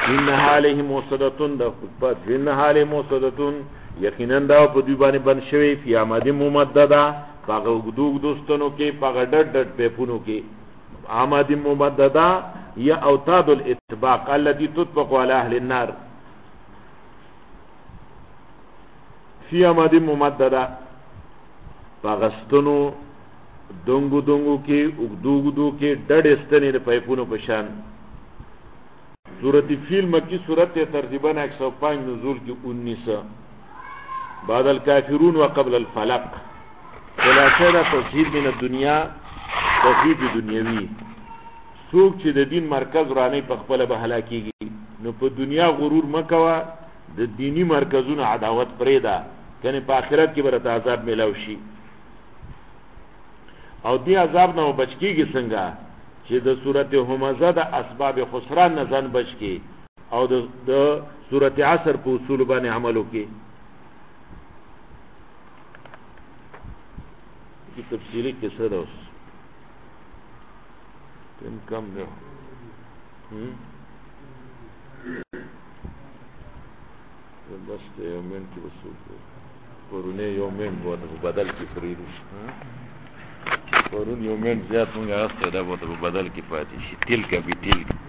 انها علیهم مؤصدة د خطبت انها علیهم مؤصدة یقینا دا په دوی باندې بند شوی فی امد ممدده پاغه وګدوګ دوستانو کې پاغه ډډ ډډ پیپونو کې امد ممدده یا اوتاد الاطباق التي تطبق على اهل النار فی امد ممدده پاغستنو دونګو دونګو کې وګدوګدو کې ډډ استنې د پیپونو په شان سورۃ الفیل مکی سورۃ ترتیبا 105 نزول کی 19 بعد الكافرون وقبل الفلق خلاصه دا توحید من الدنیا توحید دنیوی څوک چې د دین مرکز رانه په خپل به هلاکیږي نو په دنیا غرور مکوا د دینی مرکزونو عداوت پرېدا کنه په آخرت کې برته عذاب ملاوي شي او دی عذاب نه بچکیږي څنګه چې د سورۃ همزه د اسباب خسران نه ځان بچکی او د سورۃ عصر په اصول باندې عمل وکي کی تفصیلی قصه ده اوس تم کم ده بس یومین کی وصول پرونه یومین بوده بدل کی فریدو پرون یومین زیات مونږه استه ده بوده بدل کی پاتې شي تلک به تلک